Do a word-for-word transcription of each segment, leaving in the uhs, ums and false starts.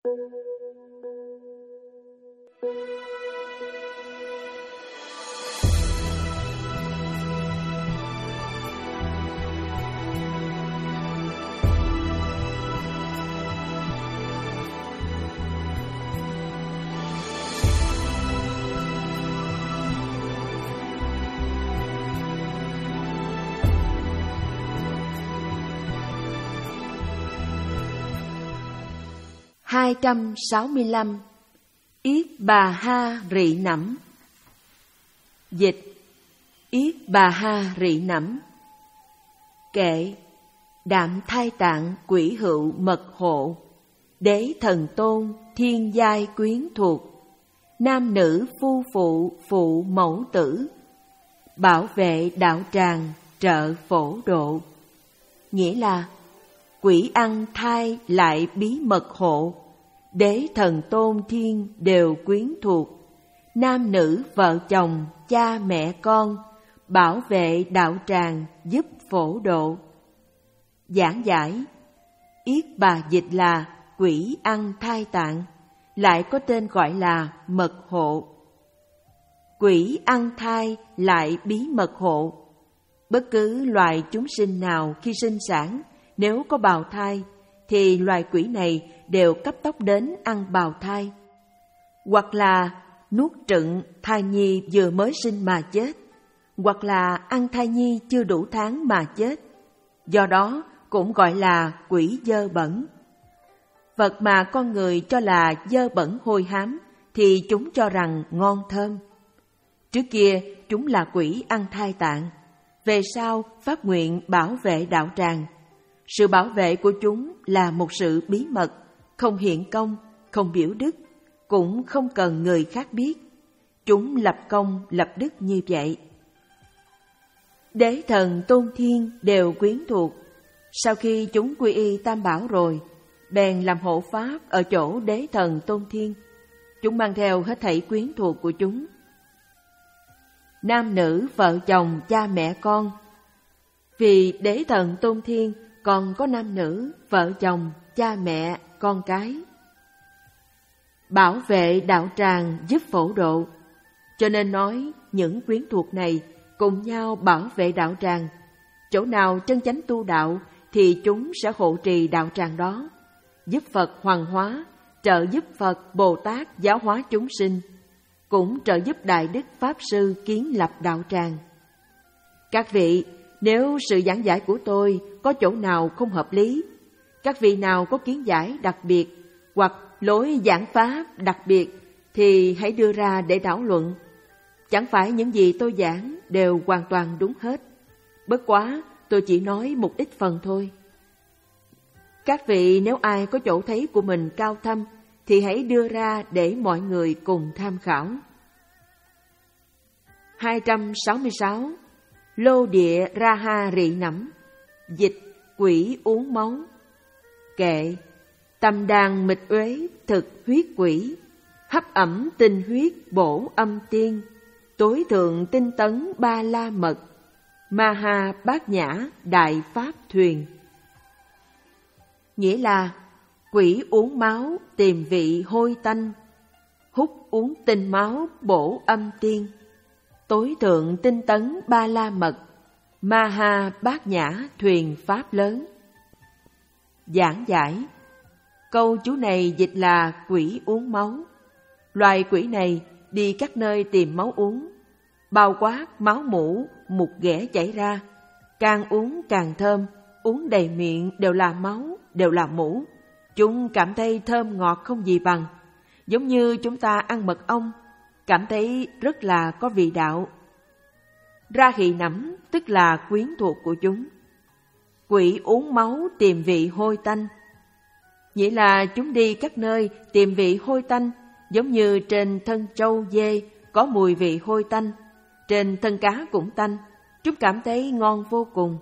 hai trăm sáu mươi lăm. Yết Bà Ha Rị Nẫm. Dịch: Yết Bà Ha Rị Nẫm. Kệ: Đạm thai tạng quỷ hữu mật hộ, đế thần tôn thiên giai quyến thuộc, nam nữ phu phụ phụ mẫu tử, bảo vệ đạo tràng trợ phổ độ. Nghĩa là quỷ ăn thai lại bí mật hộ, đế thần tôn thiên đều quyến thuộc, nam nữ vợ chồng cha mẹ con, bảo vệ đạo tràng giúp phổ độ. Giảng giải: Yết Bà dịch là quỷ ăn thai tạng, lại có tên gọi là mật hộ. Quỷ ăn thai lại bí mật hộ. Bất cứ loài chúng sinh nào khi sinh sản, nếu có bào thai, thì loài quỷ này đều cấp tốc đến ăn bào thai, hoặc là nuốt trựng thai nhi vừa mới sinh mà chết, hoặc là ăn thai nhi chưa đủ tháng mà chết. Do đó cũng gọi là quỷ dơ bẩn. Vật mà con người cho là dơ bẩn hôi hám thì chúng cho rằng ngon thơm. Trước kia chúng là quỷ ăn thai tạng, về sau phát nguyện bảo vệ đạo tràng. Sự bảo vệ của chúng là một sự bí mật, không hiện công, không biểu đức, cũng không cần người khác biết. Chúng lập công lập đức như vậy. Đế thần tôn thiên đều quyến thuộc. Sau khi chúng quy y Tam Bảo rồi, bèn làm hộ pháp ở chỗ đế thần tôn thiên. Chúng mang theo hết thảy quyến thuộc của chúng. Nam nữ vợ chồng cha mẹ con. Vì đế thần tôn thiên còn có nam nữ, vợ chồng, cha mẹ, con cái. Bảo vệ đạo tràng giúp phổ độ. Cho nên nói những quyến thuộc này cùng nhau bảo vệ đạo tràng. Chỗ nào chân chánh tu đạo thì chúng sẽ hộ trì đạo tràng đó, giúp Phật hoàng hóa, trợ giúp Phật Bồ Tát giáo hóa chúng sinh, cũng trợ giúp Đại Đức Pháp Sư kiến lập đạo tràng. Các vị, nếu sự giảng giải của tôi có chỗ nào không hợp lý, các vị nào có kiến giải đặc biệt hoặc lối giảng pháp đặc biệt thì hãy đưa ra để thảo luận. Chẳng phải những gì tôi giảng đều hoàn toàn đúng hết, bất quá tôi chỉ nói một ít phần thôi. Các vị nếu ai có chỗ thấy của mình cao thâm thì hãy đưa ra để mọi người cùng tham khảo. hai trăm sáu mươi sáu. Lô địa ra ha rị nẫm. Dịch: Quỷ uống máu. Kệ: Tâm đàn mịch uế thực huyết quỷ, hấp ẩm tinh huyết bổ âm tiên, tối thượng tinh tấn ba la mật, ma ha bát nhã đại pháp thuyền. Nghĩa là quỷ uống máu tìm vị hôi tanh, hút uống tinh máu bổ âm tiên, tối thượng tinh tấn ba la mật, ma ha bát nhã thuyền pháp lớn. Giảng giải: Câu chú này dịch là quỷ uống máu. Loài quỷ này đi các nơi tìm máu uống, bao quát máu mũ, mục ghẻ chảy ra, càng uống càng thơm, uống đầy miệng đều là máu, đều là mũ. Chúng cảm thấy thơm ngọt không gì bằng, giống như chúng ta ăn mật ong, cảm thấy rất là có vị đạo. Ra hị nẫm tức là quyến thuộc của chúng. Quỷ uống máu tìm vị hôi tanh, nghĩa là chúng đi các nơi tìm vị hôi tanh, giống như trên thân trâu dê có mùi vị hôi tanh, trên thân cá cũng tanh, chúng cảm thấy ngon vô cùng.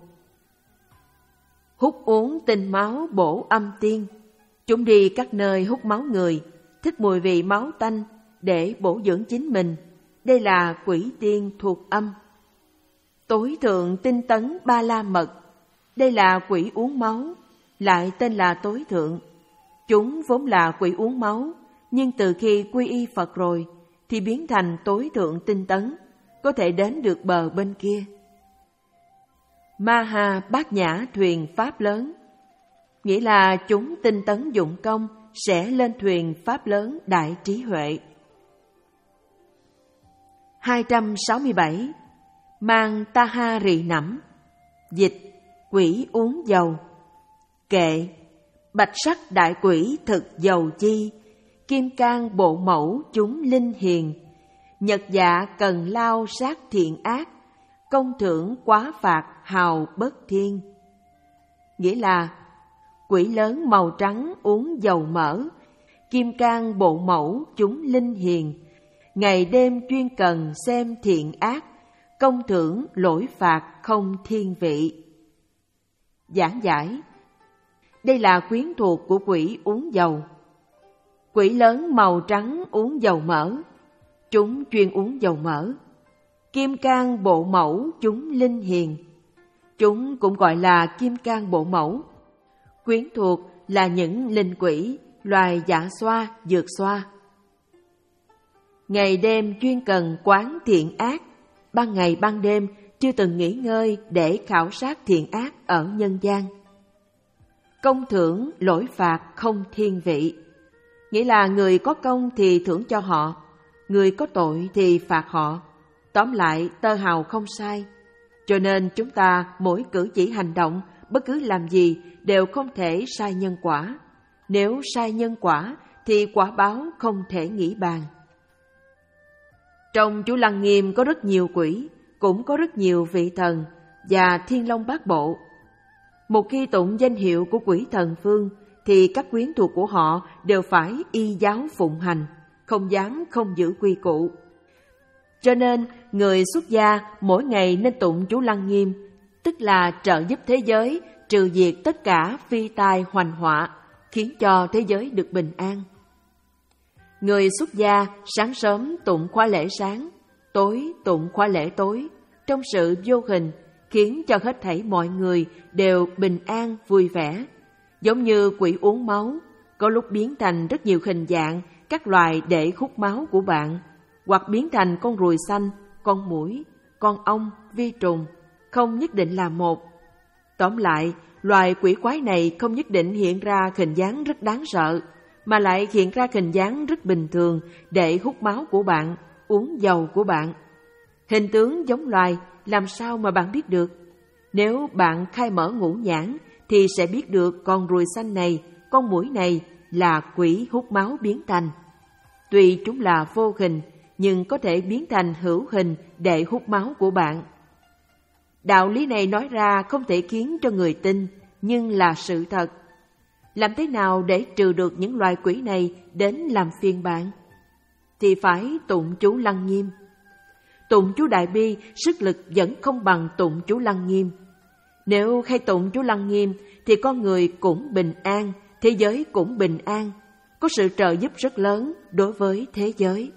Hút uống tinh máu bổ âm tiên, chúng đi các nơi hút máu người, thích mùi vị máu tanh để bổ dưỡng chính mình. Đây là quỷ tiên thuộc âm. Tối thượng tinh tấn ba la mật, đây là quỷ uống máu, lại tên là tối thượng. Chúng vốn là quỷ uống máu, nhưng từ khi quy y Phật rồi thì biến thành tối thượng tinh tấn, có thể đến được bờ bên kia. Ma ha bát nhã thuyền pháp lớn, nghĩa là chúng tinh tấn dụng công sẽ lên thuyền pháp lớn đại trí huệ. hai trăm sáu mươi bảy. Mang ta ha rị nẫm, dịch quỷ uống dầu. Kệ: bạch sắc đại quỷ thực dầu chi, kim cang bộ mẫu chúng linh hiền, nhật dạ cần lao sát thiện ác, công thưởng quá phạt hào bất thiên. Nghĩa là quỷ lớn màu trắng uống dầu mỡ, kim cang bộ mẫu chúng linh hiền, ngày đêm chuyên cần xem thiện ác, công thưởng lỗi phạt không thiên vị. Giảng giải: đây là quyến thuộc của quỷ uống dầu. Quỷ lớn màu trắng uống dầu mỡ, chúng chuyên uống dầu mỡ. Kim cang bộ mẫu chúng linh hiền, chúng cũng gọi là kim cang bộ mẫu. Quyến thuộc là những linh quỷ, loài dạ xoa, dược xoa. Ngày đêm chuyên cần quán thiện ác, ban ngày ban đêm chưa từng nghỉ ngơi để khảo sát thiện ác ở nhân gian. Công thưởng lỗi phạt không thiên vị, nghĩa là người có công thì thưởng cho họ, người có tội thì phạt họ. Tóm lại, tơ hào không sai. Cho nên chúng ta mỗi cử chỉ hành động, bất cứ làm gì đều không thể sai nhân quả. Nếu sai nhân quả thì quả báo không thể nghĩ bàn. Trong chú Lăng Nghiêm có rất nhiều quỷ, cũng có rất nhiều vị thần và thiên long bát bộ. Một khi tụng danh hiệu của quỷ thần phương thì các quyến thuộc của họ đều phải y giáo phụng hành, không dám không giữ quy củ. Cho nên người xuất gia mỗi ngày nên tụng chú Lăng Nghiêm, tức là trợ giúp thế giới trừ diệt tất cả phi tai hoành họa, khiến cho thế giới được bình an. Người xuất gia sáng sớm tụng khóa lễ sáng, tối tụng khóa lễ tối, trong sự vô hình khiến cho hết thảy mọi người đều bình an vui vẻ. Giống như quỷ uống máu, có lúc biến thành rất nhiều hình dạng các loài để hút máu của bạn, hoặc biến thành con ruồi xanh, con muỗi, con ong, vi trùng, không nhất định là một. Tóm lại, loài quỷ quái này không nhất định hiện ra hình dáng rất đáng sợ, mà lại hiện ra hình dáng rất bình thường để hút máu của bạn, uống dầu của bạn. Hình tướng giống loài, làm sao mà bạn biết được? Nếu bạn khai mở ngũ nhãn thì sẽ biết được con ruồi xanh này, con muỗi này là quỷ hút máu biến thành. Tuy chúng là vô hình, nhưng có thể biến thành hữu hình để hút máu của bạn. Đạo lý này nói ra không thể khiến cho người tin, nhưng là sự thật. Làm thế nào để trừ được những loài quỷ này đến làm phiền bạn? Thì phải tụng chú Lăng Nghiêm. Tụng chú Đại Bi sức lực vẫn không bằng tụng chú Lăng Nghiêm. Nếu hay tụng chú Lăng Nghiêm thì con người cũng bình an, thế giới cũng bình an, có sự trợ giúp rất lớn đối với thế giới.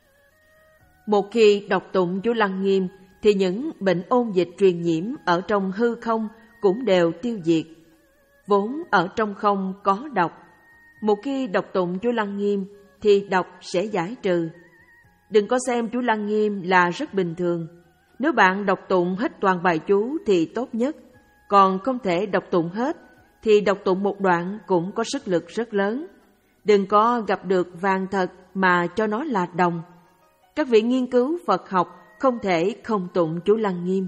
Một khi đọc tụng chú Lăng Nghiêm thì những bệnh ôn dịch truyền nhiễm ở trong hư không cũng đều tiêu diệt. Vốn ở trong không có độc, một khi đọc tụng chú Lăng Nghiêm thì độc sẽ giải trừ. Đừng có xem chú Lăng Nghiêm là rất bình thường. Nếu bạn đọc tụng hết toàn bài chú thì tốt nhất, còn không thể đọc tụng hết thì đọc tụng một đoạn cũng có sức lực rất lớn. Đừng có gặp được vàng thật mà cho nó là đồng. Các vị nghiên cứu Phật học không thể không tụng chú Lăng Nghiêm.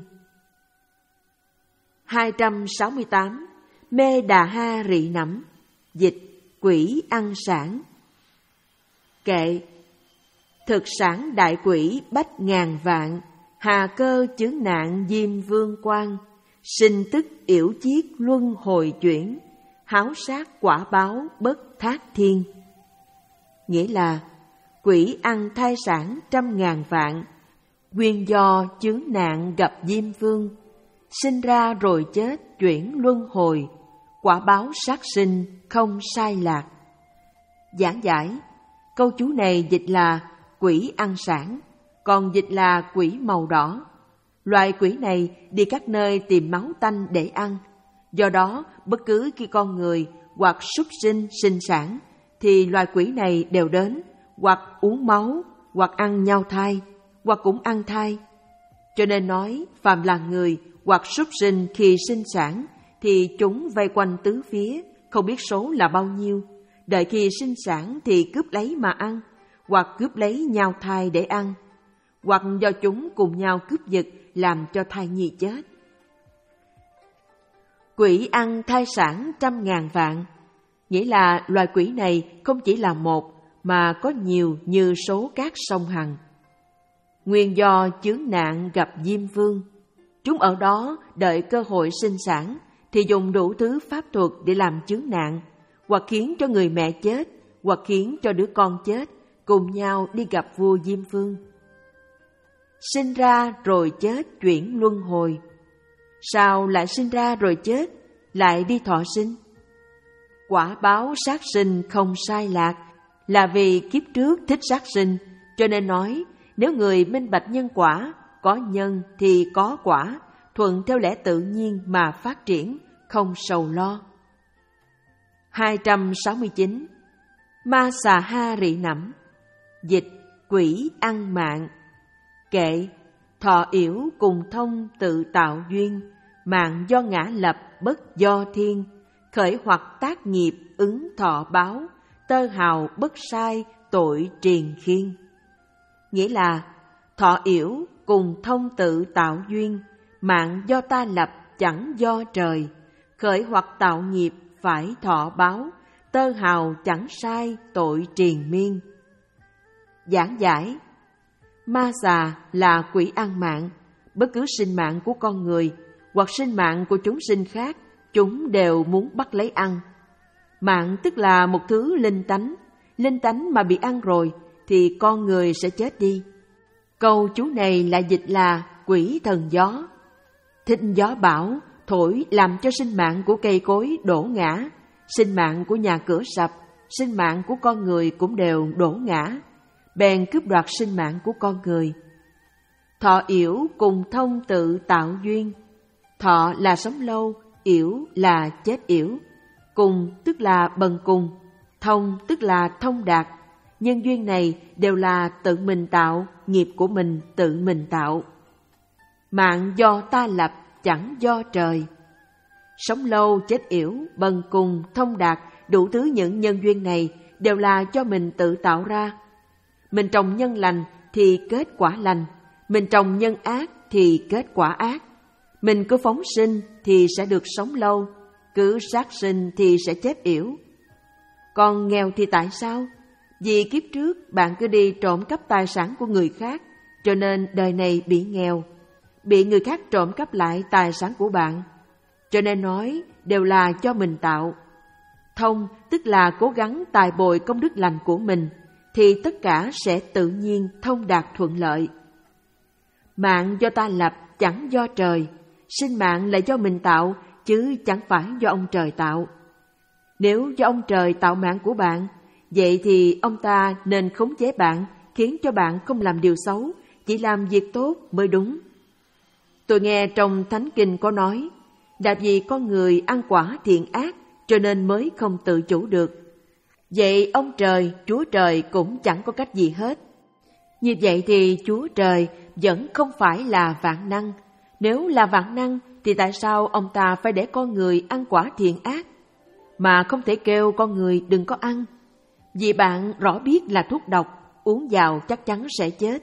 hai trăm sáu mươi tám. Mê Đà Ha Rị Nẫm, dịch quỷ ăn sản. Kệ: thực sản đại quỷ bách ngàn vạn, hà cơ chướng nạn diêm vương quan, sinh tức yểu chiết luân hồi chuyển, háo sát quả báo bất thác thiên. Nghĩa là quỷ ăn thai sản trăm ngàn vạn, nguyên do chướng nạn gặp diêm vương, sinh ra rồi chết chuyển luân hồi, quả báo sát sinh không sai lạc. Giảng giải: câu chú này dịch là quỷ ăn sản, còn dịch là quỷ màu đỏ. Loài quỷ này đi các nơi tìm máu tanh để ăn. Do đó, bất cứ khi con người hoặc súc sinh sinh sản, thì loài quỷ này đều đến, hoặc uống máu, hoặc ăn nhau thai, hoặc cũng ăn thai. Cho nên nói, phàm là người hoặc súc sinh khi sinh sản, thì chúng vây quanh tứ phía, không biết số là bao nhiêu. Đợi khi sinh sản thì cướp lấy mà ăn, hoặc cướp lấy nhau thai để ăn, hoặc do chúng cùng nhau cướp giật làm cho thai nhi chết. Quỷ ăn thai sản trăm ngàn vạn, nghĩa là loài quỷ này không chỉ là một, mà có nhiều như số các sông Hằng. Nguyên do chướng nạn gặp Diêm Vương, chúng ở đó đợi cơ hội sinh sản, thì dùng đủ thứ pháp thuật để làm chướng nạn, hoặc khiến cho người mẹ chết, hoặc khiến cho đứa con chết, cùng nhau đi gặp vua Diêm Vương. Sinh ra rồi chết chuyển luân hồi. Sao lại sinh ra rồi chết, lại đi thọ sinh? Quả báo sát sinh không sai lạc, là vì kiếp trước thích sát sinh, cho nên nói nếu người minh bạch nhân quả, có nhân thì có quả, thuận theo lẽ tự nhiên mà phát triển, không sầu lo. hai trăm sáu mươi chín. Ma xà ha rị nẫm. Dịch: quỷ ăn mạng. Kệ: thọ yểu cùng thông tự tạo duyên, mạng do ngã lập bất do thiên, khởi hoặc tác nghiệp ứng thọ báo, tơ hào bất sai tội triền khiên. Nghĩa là thọ yểu cùng thông tự tạo duyên, mạng do ta lập chẳng do trời, khởi hoặc tạo nghiệp phải thọ báo, tơ hào chẳng sai tội triền miên. Giảng giải: ma xà là quỷ ăn mạng, bất cứ sinh mạng của con người hoặc sinh mạng của chúng sinh khác, chúng đều muốn bắt lấy ăn. Mạng tức là một thứ linh tánh, linh tánh mà bị ăn rồi thì con người sẽ chết đi. Câu chú này lại dịch là quỷ thần gió. Thích gió bão thổi làm cho sinh mạng của cây cối đổ ngã, sinh mạng của nhà cửa sập, sinh mạng của con người cũng đều đổ ngã, bèn cướp đoạt sinh mạng của con người. Thọ yểu cùng thông tự tạo duyên. Thọ là sống lâu, yểu là chết yểu. Cùng tức là bần cùng, thông tức là thông đạt. Nhân duyên này đều là tự mình tạo, nghiệp của mình tự mình tạo. Mạng do ta lập, chẳng do trời. Sống lâu, chết yểu, bần cùng, thông đạt, đủ thứ những nhân duyên này đều là cho mình tự tạo ra. Mình trồng nhân lành thì kết quả lành, mình trồng nhân ác thì kết quả ác. Mình cứ phóng sinh thì sẽ được sống lâu, cứ sát sinh thì sẽ chết yểu. Còn nghèo thì tại sao? Vì kiếp trước bạn cứ đi trộm cắp tài sản của người khác, cho nên đời này bị nghèo. Bị người khác trộm cắp lại tài sản của bạn, cho nên nói đều là cho mình tạo. Thông tức là cố gắng tài bồi công đức lành của mình, thì tất cả sẽ tự nhiên thông đạt thuận lợi. Mạng do ta lập, chẳng do trời. Sinh mạng là do mình tạo, chứ chẳng phải do ông trời tạo. Nếu do ông trời tạo mạng của bạn, vậy thì ông ta nên khống chế bạn, khiến cho bạn không làm điều xấu, chỉ làm việc tốt mới đúng. Tôi nghe trong Thánh Kinh có nói, là vì con người ăn quả thiện ác, cho nên mới không tự chủ được. Vậy ông trời, Chúa Trời cũng chẳng có cách gì hết. Như vậy thì Chúa Trời vẫn không phải là vạn năng. Nếu là vạn năng thì tại sao ông ta phải để con người ăn quả thiện ác, mà không thể kêu con người đừng có ăn? Vì bạn rõ biết là thuốc độc, uống vào chắc chắn sẽ chết.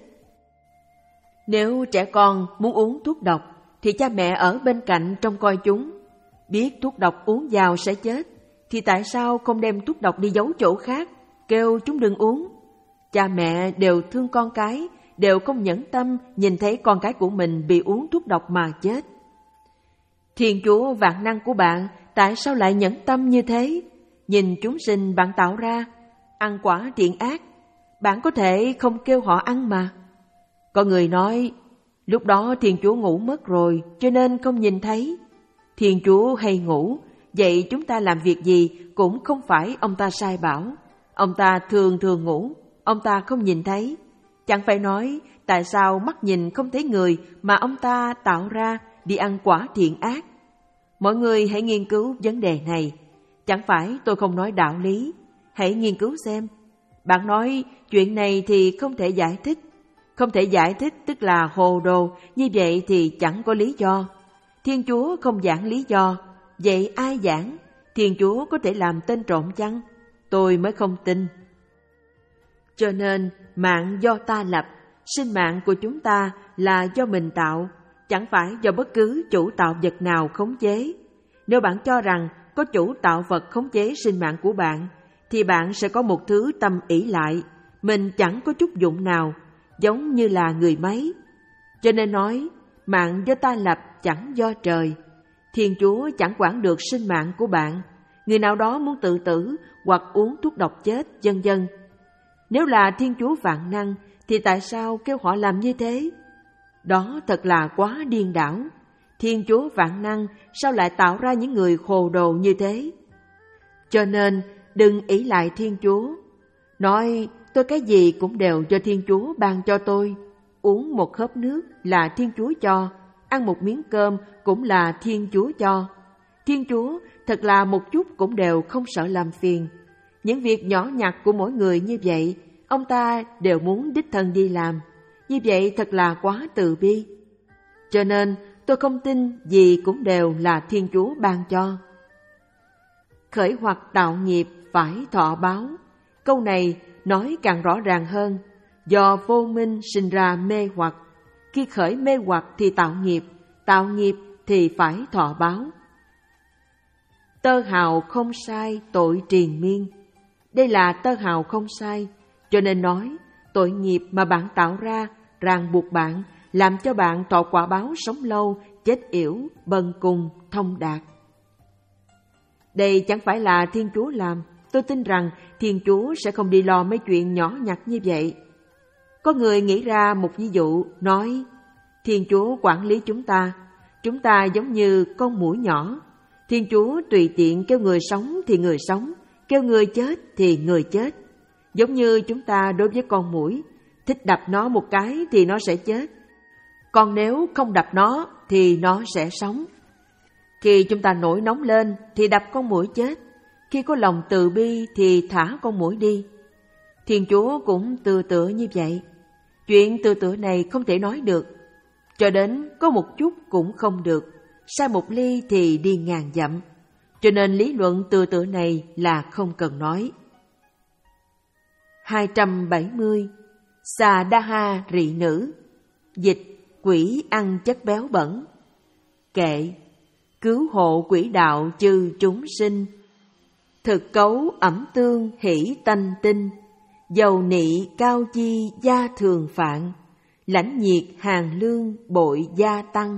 Nếu trẻ con muốn uống thuốc độc thì cha mẹ ở bên cạnh trông coi chúng. Biết thuốc độc uống vào sẽ chết thì tại sao không đem thuốc độc đi giấu chỗ khác, kêu chúng đừng uống? Cha mẹ đều thương con cái, đều không nhẫn tâm nhìn thấy con cái của mình bị uống thuốc độc mà chết. Thiên Chúa vạn năng của bạn tại sao lại nhẫn tâm như thế? Nhìn chúng sinh bạn tạo ra, ăn quả thiện ác, bạn có thể không kêu họ ăn mà. Có người nói, lúc đó Thiên Chúa ngủ mất rồi cho nên không nhìn thấy. Thiên Chúa hay ngủ, vậy chúng ta làm việc gì cũng không phải ông ta sai bảo. Ông ta thường thường ngủ, ông ta không nhìn thấy. Chẳng phải nói tại sao mắt nhìn không thấy người mà ông ta tạo ra đi ăn quả thiện ác. Mọi người hãy nghiên cứu vấn đề này. Chẳng phải tôi không nói đạo lý, hãy nghiên cứu xem. Bạn nói chuyện này thì không thể giải thích. Không thể giải thích tức là hồ đồ, như vậy thì chẳng có lý do. Thiên Chúa không giảng lý do, vậy ai giảng? Thiên Chúa có thể làm tên trộm chăng? Tôi mới không tin. Cho nên mạng do ta lập, sinh mạng của chúng ta là do mình tạo, chẳng phải do bất cứ chủ tạo vật nào khống chế. Nếu bạn cho rằng có chủ tạo vật khống chế sinh mạng của bạn, thì bạn sẽ có một thứ tâm ỷ lại, mình chẳng có chút dụng nào, giống như là người máy. Cho nên nói, mạng do ta lập chẳng do trời. Thiên Chúa chẳng quản được sinh mạng của bạn. Người nào đó muốn tự tử hoặc uống thuốc độc chết, vân vân. Nếu là Thiên Chúa vạn năng, thì tại sao kêu họ làm như thế? Đó thật là quá điên đảo. Thiên Chúa vạn năng sao lại tạo ra những người hồ đồ như thế? Cho nên đừng ỷ lại Thiên Chúa. Nói tôi cái gì cũng đều do Thiên Chúa ban cho tôi. Uống một hớp nước là Thiên Chúa cho, ăn một miếng cơm cũng là Thiên Chúa cho. Thiên Chúa thật là một chút cũng đều không sợ làm phiền. Những việc nhỏ nhặt của mỗi người như vậy, ông ta đều muốn đích thân đi làm. Như vậy thật là quá từ bi. Cho nên tôi không tin gì cũng đều là Thiên Chúa ban cho. Khởi hoặc tạo nghiệp phải thọ báo. Câu này nói càng rõ ràng hơn. Do vô minh sinh ra mê hoặc. Khi khởi mê hoặc thì tạo nghiệp, tạo nghiệp thì phải thọ báo. Tơ hào không sai, tội triền miên. Đây là tơ hào không sai, cho nên nói tội nghiệp mà bạn tạo ra ràng buộc bạn, làm cho bạn thọ quả báo sống lâu, chết yểu, bần cùng, thông đạt. Đây chẳng phải là Thiên Chúa làm. Tôi tin rằng Thiên Chúa sẽ không đi lo mấy chuyện nhỏ nhặt như vậy. Có người nghĩ ra một ví dụ, nói Thiên Chúa quản lý chúng ta, chúng ta giống như con muỗi nhỏ. Thiên Chúa tùy tiện kêu người sống thì người sống, kêu người chết thì người chết. Giống như chúng ta đối với con muỗi, thích đập nó một cái thì nó sẽ chết. Còn nếu không đập nó thì nó sẽ sống. Khi chúng ta nổi nóng lên thì đập con muỗi chết. Khi có lòng từ bi thì thả con muỗi đi. Thiên Chúa cũng tự tựa như vậy. Chuyện tự tựa này không thể nói được. Cho đến có một chút cũng không được. Sai một ly thì đi ngàn dặm. Cho nên lý luận tự tựa này là không cần nói. hai trăm bảy mươi. Xà đa ha rị nữ. Dịch quỷ ăn chất béo bẩn. Kệ cứu hộ quỷ đạo chư chúng sinh. Thực cấu ẩm tương hỷ tanh tinh. Dầu nị cao chi gia thường phạn. Lãnh nhiệt hàng lương bội gia tăng.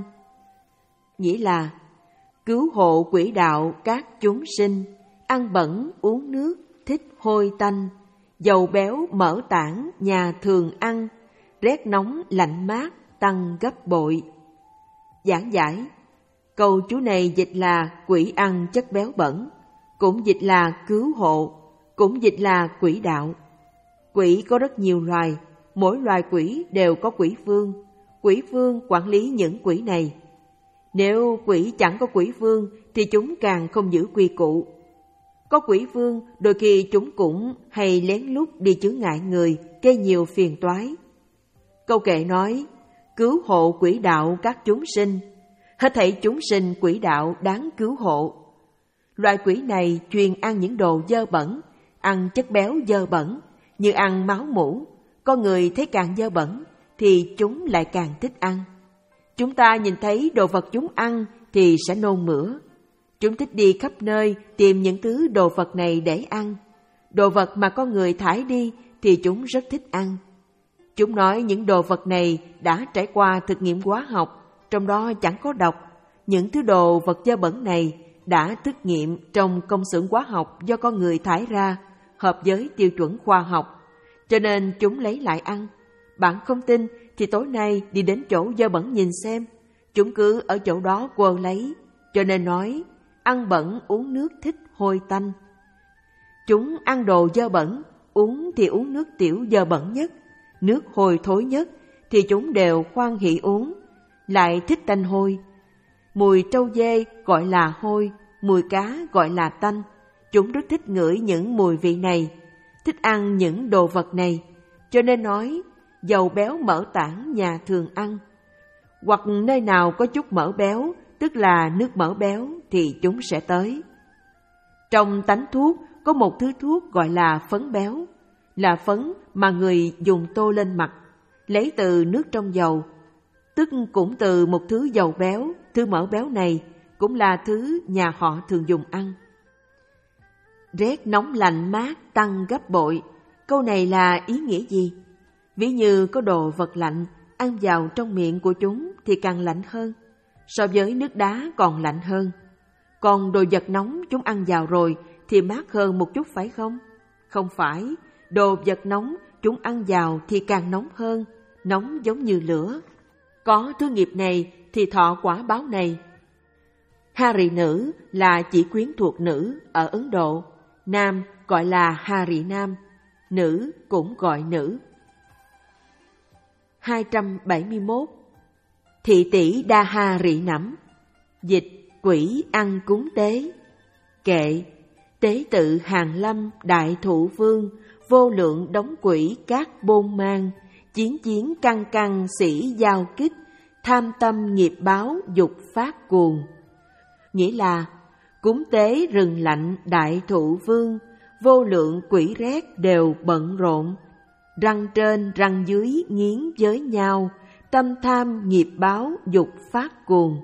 Nghĩa là cứu hộ quỷ đạo các chúng sinh, ăn bẩn uống nước thích hôi tanh, dầu béo mỡ tảng nhà thường ăn, rét nóng lạnh mát tăng gấp bội. Giảng giải, câu chú này dịch là quỷ ăn chất béo bẩn, cũng dịch là cứu hộ, cũng dịch là quỷ đạo. Quỷ có rất nhiều loài, mỗi loài quỷ đều có quỷ vương, quỷ vương quản lý những quỷ này. Nếu quỷ chẳng có quỷ vương thì chúng càng không giữ quy củ. Có quỷ vương, đôi khi chúng cũng hay lén lút đi chướng ngại người, gây nhiều phiền toái. Câu kệ nói, cứu hộ quỷ đạo các chúng sinh, hết thảy chúng sinh quỷ đạo đáng cứu hộ. Loại quỷ này chuyên ăn những đồ dơ bẩn, ăn chất béo dơ bẩn, như ăn máu mủ. Con người thấy càng dơ bẩn thì chúng lại càng thích ăn. Chúng ta nhìn thấy đồ vật chúng ăn thì sẽ nôn mửa. Chúng thích đi khắp nơi tìm những thứ đồ vật này để ăn. Đồ vật mà con người thải đi thì chúng rất thích ăn. Chúng nói những đồ vật này đã trải qua thực nghiệm hóa học, trong đó chẳng có độc. Những thứ đồ vật dơ bẩn này đã thực nghiệm trong công xưởng hóa học do con người thải ra, hợp với tiêu chuẩn khoa học, cho nên chúng lấy lại ăn. Bạn không tin thì tối nay đi đến chỗ dơ bẩn nhìn xem, chúng cứ ở chỗ đó quơ lấy, cho nên nói ăn bẩn uống nước thích hôi tanh. Chúng ăn đồ dơ bẩn, uống thì uống nước tiểu dơ bẩn nhất, nước hôi thối nhất thì chúng đều khoan hỷ uống, lại thích tanh hôi. Mùi trâu dê gọi là hôi, mùi cá gọi là tanh, chúng rất thích ngửi những mùi vị này, thích ăn những đồ vật này, cho nên nói dầu béo mỡ tảng nhà thường ăn. Hoặc nơi nào có chút mỡ béo, tức là nước mỡ béo, thì chúng sẽ tới. Trong tánh thuốc có một thứ thuốc gọi là phấn béo, là phấn mà người dùng tô lên mặt, lấy từ nước trong dầu, tức cũng từ một thứ dầu béo. Thứ mỡ béo này cũng là thứ nhà họ thường dùng ăn. Rét nóng lạnh mát tăng gấp bội, câu này là ý nghĩa gì? Ví như có đồ vật lạnh ăn vào trong miệng của chúng thì càng lạnh hơn, so với nước đá còn lạnh hơn. Còn đồ vật nóng chúng ăn vào rồi thì mát hơn một chút phải không? Không phải, đồ vật nóng chúng ăn vào thì càng nóng hơn, nóng giống như lửa. Có thứ nghiệp này thì thọ quả báo này. Hari nữ là chỉ quyến thuộc nữ ở Ấn Độ, nam gọi là Hari nam, nữ cũng gọi nữ. hai trăm bảy mươi mốt. Thị tỷ đa ha rị nẫm, dịch quỷ ăn cúng tế. Kệ, tế tự hàng lâm đại thụ vương, vô lượng đống quỷ các bôn mang, chiến chiến căng căng sĩ giao kích, tham tâm nghiệp báo dục phát cuồng. Nghĩa là cúng tế rừng lạnh đại thụ vương, vô lượng quỷ rét đều bận rộn, răng trên răng dưới nghiến với nhau, tâm tham nghiệp báo dục phát cuồng.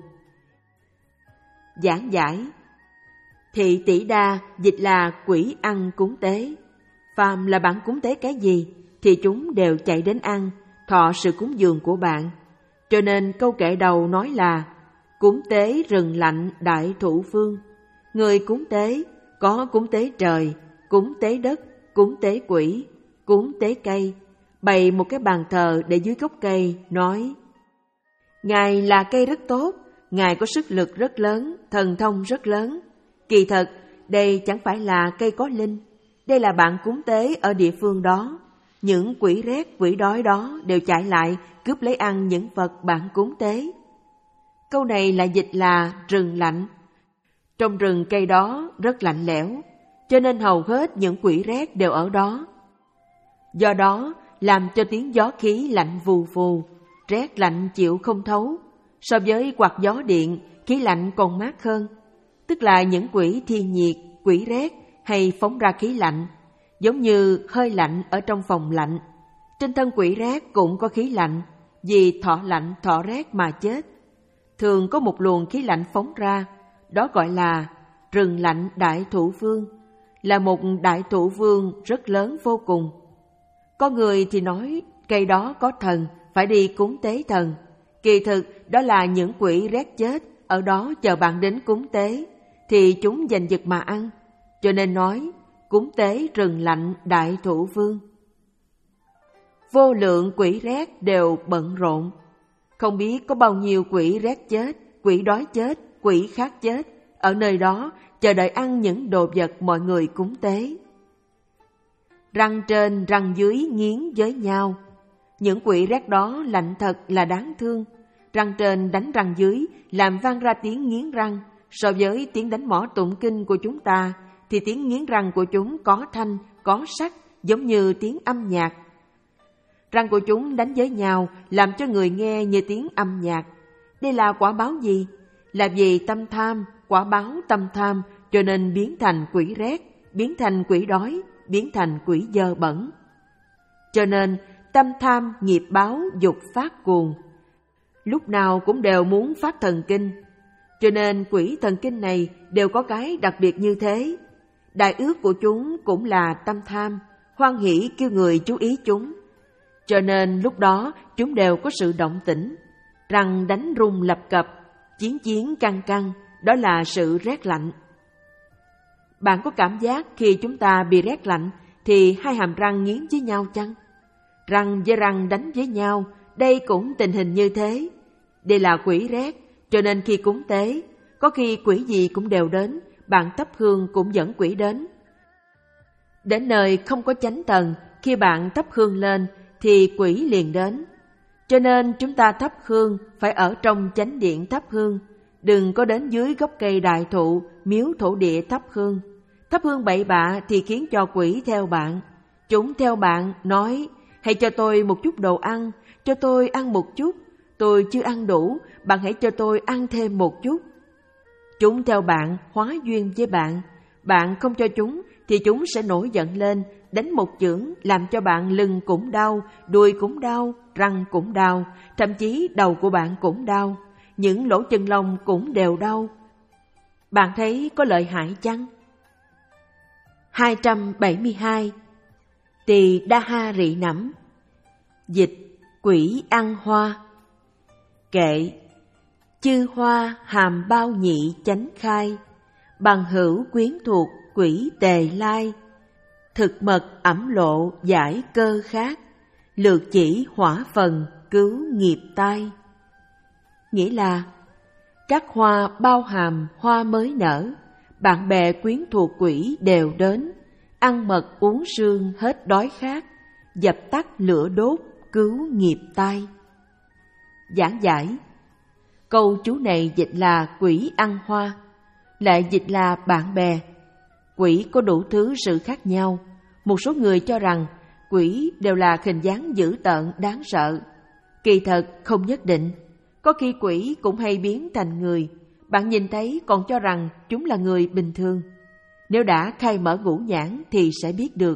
Giảng giải: thị tỷ đa dịch là quỷ ăn cúng tế. Phàm là bạn cúng tế cái gì thì chúng đều chạy đến ăn, thọ sự cúng dường của bạn. Cho nên câu kệ đầu nói là cúng tế rừng lạnh đại thụ vương. Người cúng tế có cúng tế trời, cúng tế đất, cúng tế quỷ, cúng tế cây. Bày một cái bàn thờ để dưới gốc cây, nói: Ngài là cây rất tốt, Ngài có sức lực rất lớn, thần thông rất lớn. Kỳ thật, đây chẳng phải là cây có linh, đây là bạn cúng tế ở địa phương đó. Những quỷ rét, quỷ đói đó đều chạy lại cướp lấy ăn những vật bạn cúng tế. Câu này là dịch là rừng lạnh. Trong rừng cây đó rất lạnh lẽo, cho nên hầu hết những quỷ rét đều ở đó. Do đó làm cho tiếng gió khí lạnh vù vù, rét lạnh chịu không thấu. So với quạt gió điện, khí lạnh còn mát hơn. Tức là những quỷ thiên nhiệt, quỷ rét hay phóng ra khí lạnh, giống như hơi lạnh ở trong phòng lạnh. Trên thân quỷ rét cũng có khí lạnh, vì thọ lạnh thọ rét mà chết. Thường có một luồng khí lạnh phóng ra, đó gọi là rừng lạnh đại thụ vương, là một đại thụ vương rất lớn vô cùng. Có người thì nói cây đó có thần, phải đi cúng tế thần. Kỳ thực đó là những quỷ rét chết ở đó chờ bạn đến cúng tế, thì chúng giành giật mà ăn. Cho nên nói cúng tế rừng lạnh đại thụ vương. Vô lượng quỷ rét đều bận rộn. Không biết có bao nhiêu quỷ rét chết, quỷ đói chết, quỷ khát chết ở nơi đó chờ đợi ăn những đồ vật mọi người cúng tế. Răng trên răng dưới nghiến với nhau. Những quỷ rét đó lạnh thật là đáng thương. Răng trên đánh răng dưới làm vang ra tiếng nghiến răng. So với tiếng đánh mõ tụng kinh của chúng ta thì tiếng nghiến răng của chúng có thanh, có sắc, giống như tiếng âm nhạc. Răng của chúng đánh với nhau làm cho người nghe như tiếng âm nhạc. Đây là quả báo gì? Là vì tâm tham, quả báo tâm tham, cho nên biến thành quỷ rét, biến thành quỷ đói, biến thành quỷ dơ bẩn. Cho nên tâm tham nghiệp báo dục phát cuồng, lúc nào cũng đều muốn phát thần kinh. Cho nên quỷ thần kinh này đều có cái đặc biệt như thế. Đại ước của chúng cũng là tâm tham, hoan hỷ kêu người chú ý chúng. Cho nên lúc đó chúng đều có sự động tĩnh, răng đánh rung lập cập, chiến chiến căng căng, đó là sự rét lạnh. Bạn có cảm giác khi chúng ta bị rét lạnh thì hai hàm răng nghiến với nhau chăng? Răng với răng đánh với nhau, đây cũng tình hình như thế. Đây là quỷ rét, cho nên khi cúng tế, có khi quỷ gì cũng đều đến, bạn thắp hương cũng dẫn quỷ đến. Đến nơi không có chánh thần, khi bạn thắp hương lên thì quỷ liền đến. Cho nên chúng ta thắp hương phải ở trong chánh điện thắp hương, đừng có đến dưới gốc cây đại thụ, miếu thổ địa thắp hương. Thắp hương bậy bạ thì khiến cho quỷ theo bạn. Chúng theo bạn nói, hãy cho tôi một chút đồ ăn, cho tôi ăn một chút, tôi chưa ăn đủ, bạn hãy cho tôi ăn thêm một chút. Chúng theo bạn hóa duyên với bạn, bạn không cho chúng thì chúng sẽ nổi giận lên, đánh một chưởng làm cho bạn lưng cũng đau, đuôi cũng đau, răng cũng đau, thậm chí đầu của bạn cũng đau, những lỗ chân lông cũng đều đau. Bạn thấy có lợi hại chăng? hai trăm bảy mươi hai. Tỳ Đa Ha Rị Nẫm. Dịch: quỷ ăn hoa. Kệ: chư hoa hàm bao nhị chánh khai, bằng hữu quyến thuộc quỷ tề lai, thực mật ẩm lộ giải cơ khác, lược chỉ hỏa phần cứu nghiệp tai. Nghĩa là các hoa bao hàm hoa mới nở, bạn bè quyến thuộc quỷ đều đến, ăn mật uống sương hết đói khát, dập tắt lửa đốt cứu nghiệp tai. Giảng giải: câu chú này dịch là quỷ ăn hoa, lại dịch là bạn bè. Quỷ có đủ thứ sự khác nhau. Một số người cho rằng quỷ đều là hình dáng dữ tợn đáng sợ. Kỳ thật không nhất định. Có khi quỷ cũng hay biến thành người, bạn nhìn thấy còn cho rằng chúng là người bình thường. Nếu đã khai mở ngũ nhãn thì sẽ biết được.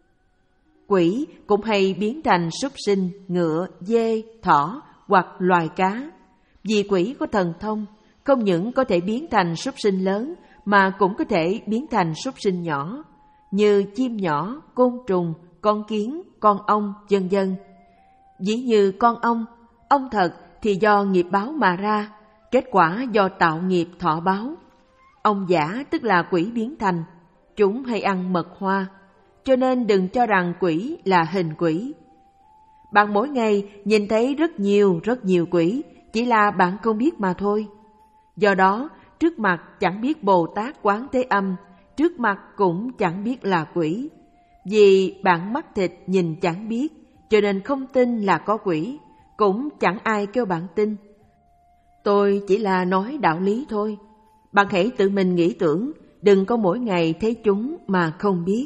Quỷ cũng hay biến thành súc sinh, ngựa, dê, thỏ hoặc loài cá. Vì quỷ có thần thông, không những có thể biến thành súc sinh lớn mà cũng có thể biến thành súc sinh nhỏ, như chim nhỏ, côn trùng, con kiến, con ong, vân vân. Ví như con ong, ong thật thì do nghiệp báo mà ra, kết quả do tạo nghiệp thọ báo. Ong giả tức là quỷ biến thành, chúng hay ăn mật hoa, cho nên đừng cho rằng quỷ là hình quỷ. Bạn mỗi ngày nhìn thấy rất nhiều rất nhiều quỷ, chỉ là bạn không biết mà thôi. Do đó, trước mặt chẳng biết Bồ Tát Quán Thế Âm, trước mặt cũng chẳng biết là quỷ. Vì bạn mắt thịt nhìn chẳng biết, cho nên không tin là có quỷ, cũng chẳng ai kêu bạn tin. Tôi chỉ là nói đạo lý thôi. Bạn hãy tự mình nghĩ tưởng, đừng có mỗi ngày thấy chúng mà không biết.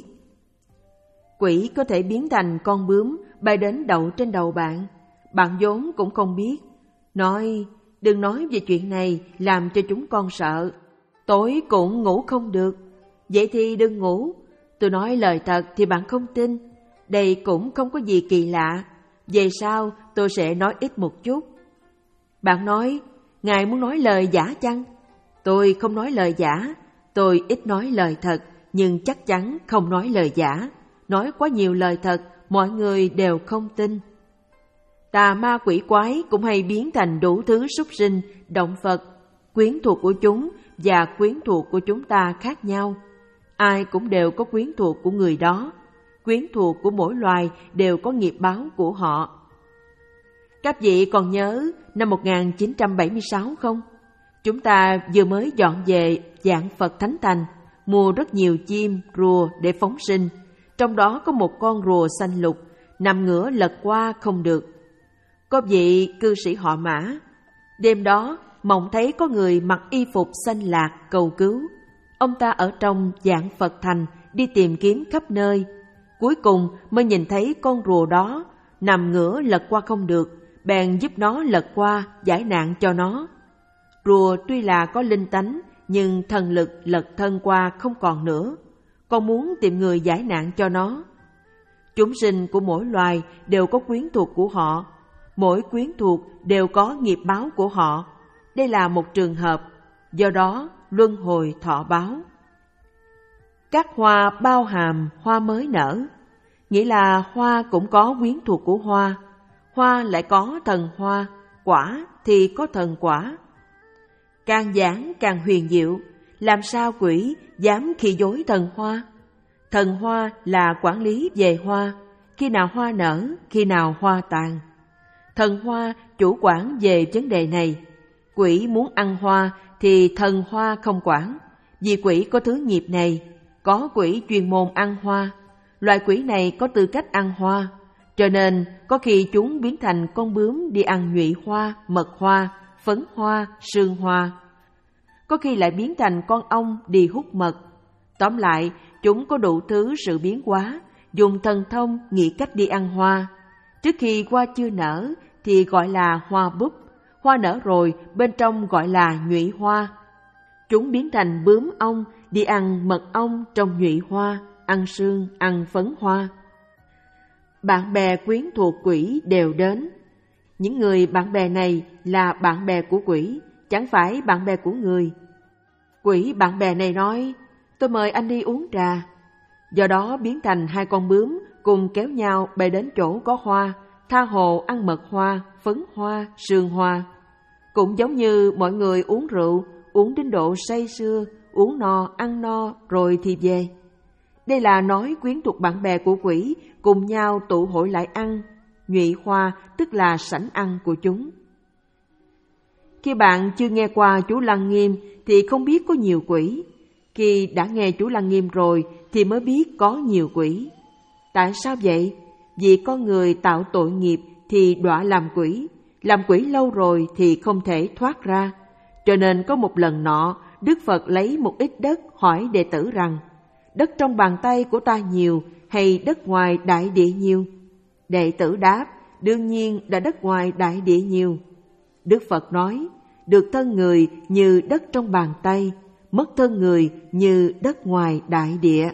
Quỷ có thể biến thành con bướm bay đến đậu trên đầu bạn, bạn vốn cũng không biết. Nói, đừng nói về chuyện này làm cho chúng con sợ, tối cũng ngủ không được. Vậy thì đừng ngủ. Tôi nói lời thật thì bạn không tin. Đây cũng không có gì kỳ lạ. Về sau tôi sẽ nói ít một chút. Bạn nói, Ngài muốn nói lời giả chăng? Tôi không nói lời giả. Tôi ít nói lời thật, nhưng chắc chắn không nói lời giả. Nói quá nhiều lời thật, mọi người đều không tin. Tà ma quỷ quái cũng hay biến thành đủ thứ súc sinh, động vật. Quyến thuộc của chúng và quyến thuộc của chúng ta khác nhau. Ai cũng đều có quyến thuộc của người đó. Quyến thuộc của mỗi loài đều có nghiệp báo của họ. Các vị còn nhớ năm một nghìn chín trăm bảy mươi sáu không? Chúng ta vừa mới dọn về Vạn Phật Thánh Thành, mua rất nhiều chim, rùa để phóng sinh. Trong đó có một con rùa xanh lục, nằm ngửa lật qua không được. Có vị cư sĩ họ Mã, đêm đó mộng thấy có người mặc y phục xanh lạc cầu cứu. Ông ta ở trong Vạn Phật Thành đi tìm kiếm khắp nơi, cuối cùng mới nhìn thấy con rùa đó nằm ngửa lật qua không được, bèn giúp nó lật qua giải nạn cho nó. Rùa tuy là có linh tánh nhưng thần lực lật thân qua không còn nữa, còn muốn tìm người giải nạn cho nó. Chúng sinh của mỗi loài đều có quyến thuộc của họ, mỗi quyến thuộc đều có nghiệp báo của họ. Đây là một trường hợp, do đó luân hồi thọ báo. Các hoa bao hàm hoa mới nở, nghĩa là hoa cũng có quyến thuộc của hoa, hoa lại có thần hoa, quả thì có thần quả. Càng giảng càng huyền diệu, làm sao quỷ dám khi dối thần hoa? Thần hoa là quản lý về hoa, khi nào hoa nở, khi nào hoa tàn. Thần hoa chủ quản về vấn đề này. Quỷ muốn ăn hoa thì thần hoa không quản, vì quỷ có thứ nghiệp này. Có quỷ chuyên môn ăn hoa, loại quỷ này có tư cách ăn hoa, cho nên có khi chúng biến thành con bướm đi ăn nhụy hoa, mật hoa, phấn hoa, sương hoa. Có khi lại biến thành con ong đi hút mật. Tóm lại, chúng có đủ thứ sự biến hóa, dùng thần thông nghĩ cách đi ăn hoa. Trước khi hoa chưa nở thì gọi là hoa búp, hoa nở rồi bên trong gọi là nhụy hoa. Chúng biến thành bướm ong, đi ăn mật ong trong nhụy hoa, ăn sương, ăn phấn hoa. Bạn bè quyến thuộc quỷ đều đến. Những người bạn bè này là bạn bè của quỷ, chẳng phải bạn bè của người. Quỷ bạn bè này nói, tôi mời anh đi uống trà. Do đó biến thành hai con bướm cùng kéo nhau bay đến chỗ có hoa, tha hồ ăn mật hoa, phấn hoa, sương hoa. Cũng giống như mọi người uống rượu, uống đến độ say sưa, uống no, ăn no rồi thì về. Đây là nói quyến thuộc bạn bè của quỷ cùng nhau tụ hội lại ăn. Nhụy hoa tức là sảnh ăn của chúng. Khi bạn chưa nghe qua chú Lăng Nghiêm thì không biết có nhiều quỷ. Khi đã nghe chú Lăng Nghiêm rồi thì mới biết có nhiều quỷ. Tại sao vậy? Vì con người tạo tội nghiệp thì đọa làm quỷ. Làm quỷ lâu rồi thì không thể thoát ra. Cho nên có một lần nọ, Đức Phật lấy một ít đất hỏi đệ tử rằng, đất trong bàn tay của ta nhiều hay đất ngoài đại địa nhiều? Đệ tử đáp, đương nhiên là đất ngoài đại địa nhiều. Đức Phật nói, được thân người như đất trong bàn tay, mất thân người như đất ngoài đại địa.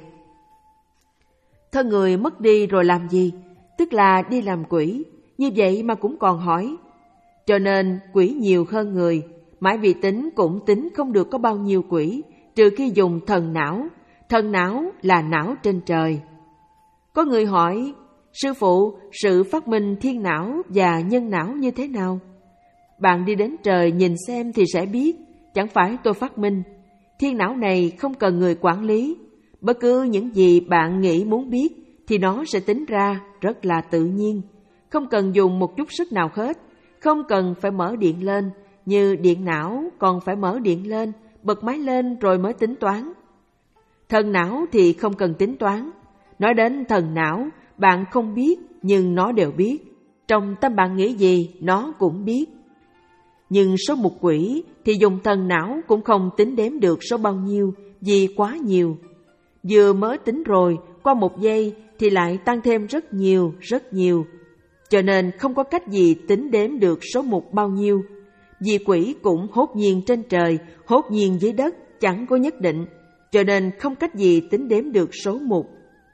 Thân người mất đi rồi làm gì? Tức là đi làm quỷ. Như vậy mà cũng còn hỏi. Cho nên quỷ nhiều hơn người. Mãi vì tính cũng tính không được có bao nhiêu quỷ, trừ khi dùng thần não. Thần não là não trên trời. Có người hỏi, sư phụ, sự phát minh thiên não và nhân não như thế nào? Bạn đi đến trời nhìn xem thì sẽ biết, chẳng phải tôi phát minh. Thiên não này không cần người quản lý. Bất cứ những gì bạn nghĩ muốn biết thì nó sẽ tính ra rất là tự nhiên. Không cần dùng một chút sức nào hết, không cần phải mở điện lên. Như điện não còn phải mở điện lên, bật máy lên rồi mới tính toán. Thần não thì không cần tính toán. Nói đến thần não, bạn không biết nhưng nó đều biết. Trong tâm bạn nghĩ gì, nó cũng biết. Nhưng số mục quỷ thì dùng thần não cũng không tính đếm được số bao nhiêu, vì quá nhiều. Vừa mới tính rồi, qua một giây thì lại tăng thêm rất nhiều, rất nhiều. Cho nên không có cách gì tính đếm được số mục bao nhiêu. Vì quỷ cũng hốt nhiên trên trời, hốt nhiên dưới đất, chẳng có nhất định. Cho nên không cách gì tính đếm được số mục.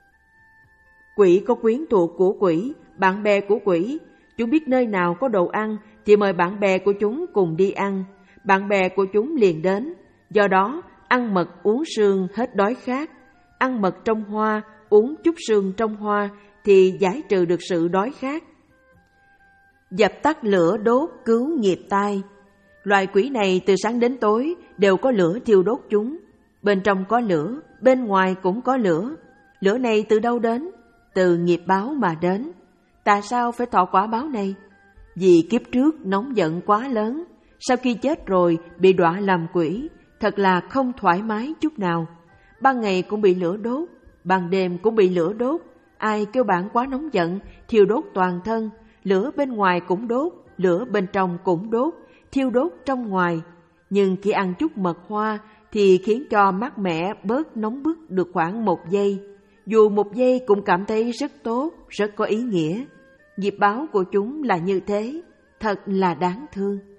Quỷ có quyến thuộc của quỷ, bạn bè của quỷ. Chúng biết nơi nào có đồ ăn thì mời bạn bè của chúng cùng đi ăn. Bạn bè của chúng liền đến. Do đó, ăn mật uống sương hết đói khát. Ăn mật trong hoa, uống chút sương trong hoa thì giải trừ được sự đói khát. Dập tắt lửa đốt cứu nghiệp tai. Loài quỷ này từ sáng đến tối đều có lửa thiêu đốt chúng. Bên trong có lửa, bên ngoài cũng có lửa. Lửa này từ đâu đến? Từ nghiệp báo mà đến. Tại sao phải thọ quả báo này? Vì kiếp trước nóng giận quá lớn, sau khi chết rồi bị đọa làm quỷ, thật là không thoải mái chút nào. Ban ngày cũng bị lửa đốt, ban đêm cũng bị lửa đốt. Ai kêu bạn quá nóng giận, thiêu đốt toàn thân, lửa bên ngoài cũng đốt, lửa bên trong cũng đốt, thiêu đốt trong ngoài. Nhưng khi ăn chút mật hoa thì khiến cho mát mẻ bớt nóng bức được khoảng một giây. Dù một giây cũng cảm thấy rất tốt, rất có ý nghĩa. Nghiệp báo của chúng là như thế, thật là đáng thương.